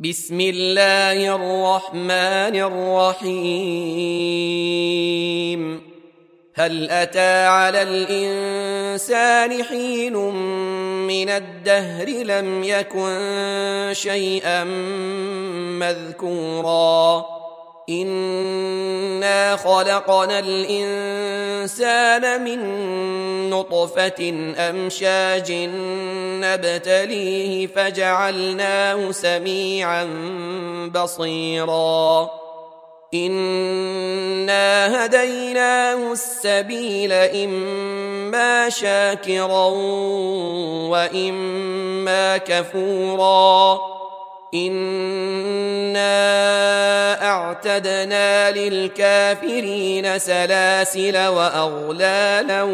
بسم الله الرحمن الرحيم. هل أتى على الإنسان حين من الدهر لم يكن شيئا مذكورا إنا خلقنا الإنسان من نطفة أمشاج نبتليه فجعلناه سميعا بصيرا إنا هديناه السبيل إما شاكرا وإما كفورا إنا أعتدنا للكافرين سلاسل وأغلالا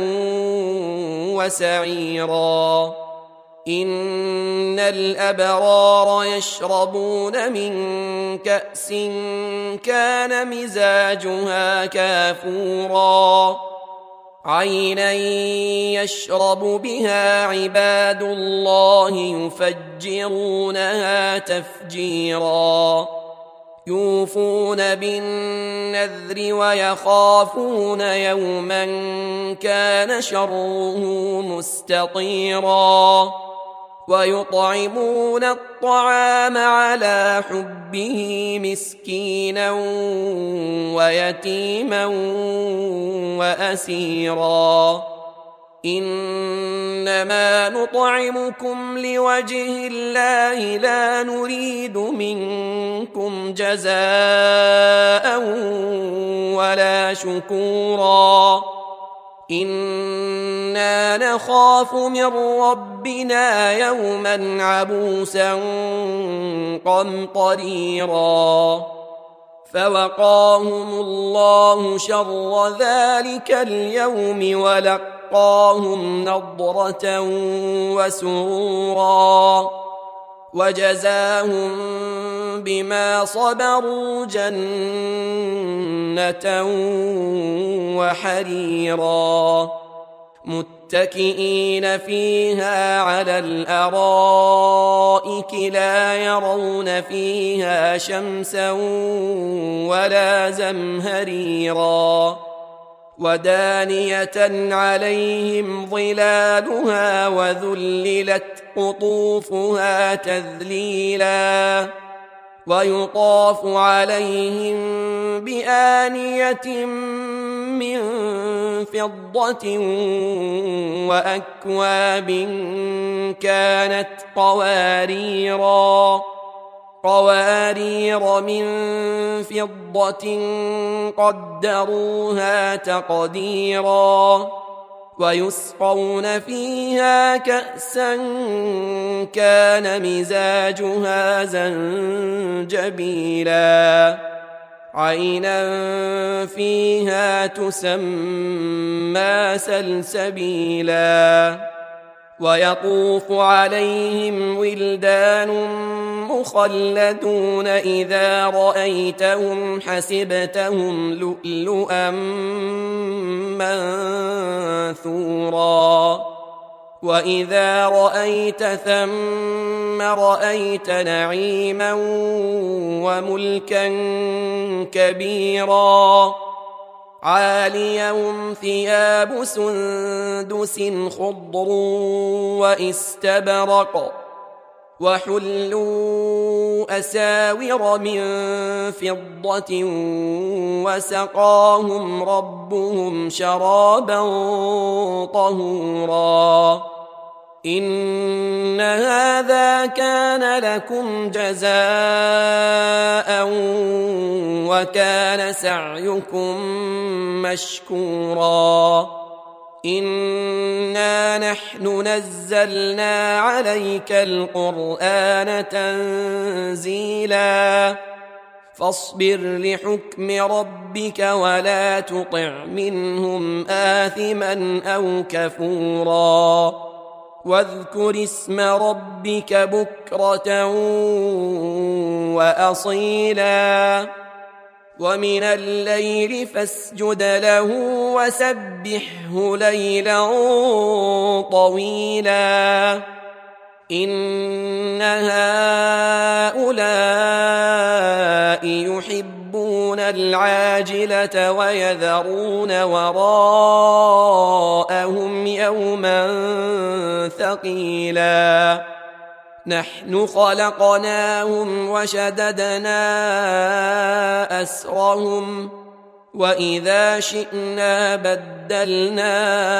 وسعيرا إن الأبرار يشربون من كأس كان مزاجها كافورا عينا يشرب بها عباد الله يفجرونها تفجيرا يوفون بالنذر ويخافون يوما كان شره مستطيرا ويطعمون الطعام على حبه مسكينا ويتيما وأسيرا إنما نطعمكم لوجه الله لا نريد منكم جزاء ولا شكورا إنا نخاف من ربنا يوما عبوسا قمطريرا فوقاهم الله شر ذلك اليوم ولقاهم نضرة وسرورا وجزاهم بما صبروا جنة وحريرا متكئين فيها على الأرائك لا يرون فيها شمسا ولا زمهريرا ودانية عليهم ظلالها وذللت قطوفها تذليلا ويطاف عليهم بآنية من فضة وأكواب كانت قوارير من فضة قدروها تقديرا ويسقون فيها كأسا كان مزاجها زنجبيلا عينا فيها تسمى سلسبيلا ويطوف عليهم ولدان مخلدون إذا رأيتهم حسبتهم لؤلؤا منثورا وإذا رأيت ثم رأيت نعيما وملكا كبيرا عاليهم ثياب سندس خضر واستبرق وحلوا أساور من فضة وسقاهم ربهم شرابا طهورا إن هذا كان لكم جزاء وكان سعيكم مشكورا إنا نحن نزلنا عليك القرآن تنزيلا فاصبر لحكم ربك ولا تطع منهم آثما أو كفورا واذكر اسم ربك بكرة وأصيلا ومن الليل فاسجد له وسبحه ليلا طويلا إن هؤلاء يحبون العاجلة ويذرون وراءهم يوما ثقيلا نحن خلقناهم وشددنا أسرهم وإذا شئنا بدلنا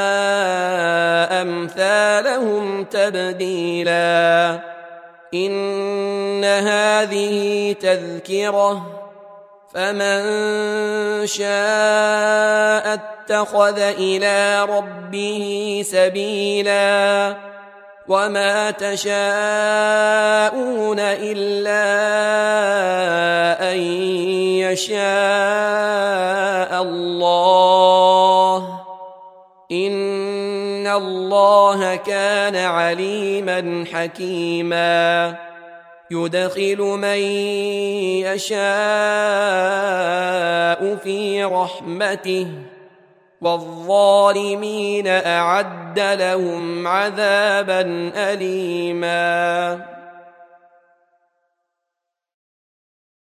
أمثالهم تبديلا إن هذه تذكرة فمن شاء اتخذ إلى ربه سبيلا وما تشاءون إلا أن يشاء الله إن الله كان عليما حكيما يدخل من يشاء في رحمته والظالمين أعد لهم عذابا أليما